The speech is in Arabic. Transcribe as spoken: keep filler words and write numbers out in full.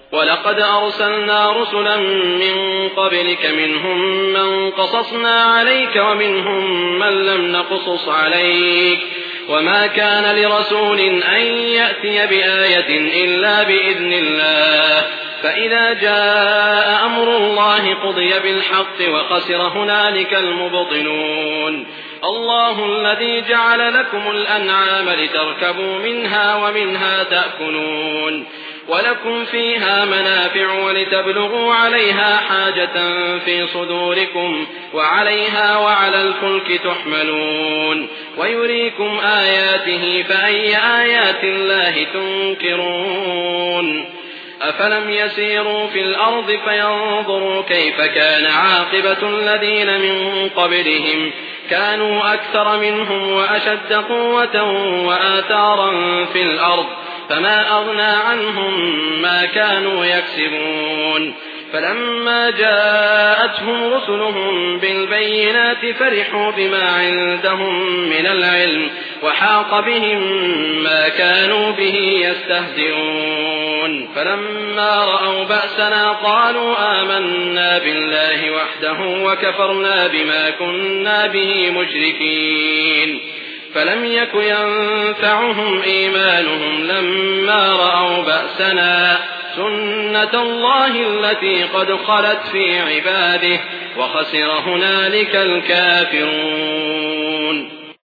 ولقد أرسلنا رسلا من قبلك منهم من قصصنا عليك ومنهم من لم نقصص عليك وما كان لرسول أن يأتي بآية إلا بإذن الله فإذا جاء أمر الله قضي بالحق وخسر هنالك المبطلون الله الذي جعل لكم الأنعام لتركبوا منها ومنها تأكلون ولكم فيها منافع ولتبلغوا عليها حاجة في صدوركم وعليها وعلى الفلك تحملون ويريكم آياته فأي آيات الله تنكرون أفلم يسيروا في الأرض فينظروا كيف كان عاقبة الذين من قبلهم كانوا أكثر منهم وأشد قوة وآثارا في الأرض فما أغنى عنهم ما كانوا يكسبون فلما جاءتهم رسلهم بالبينات فرحوا بما عندهم من العلم وحاق بهم ما كانوا به يستهزئون فلما رأوا بأسنا قالوا آمنا بالله وحده وكفرنا بما كنا به مشركين فلم يك ينفعهم إيمانهم لما رأوا بأسنا سنة الله التي قد خلت في عباده وخسر هنالك الكافرون.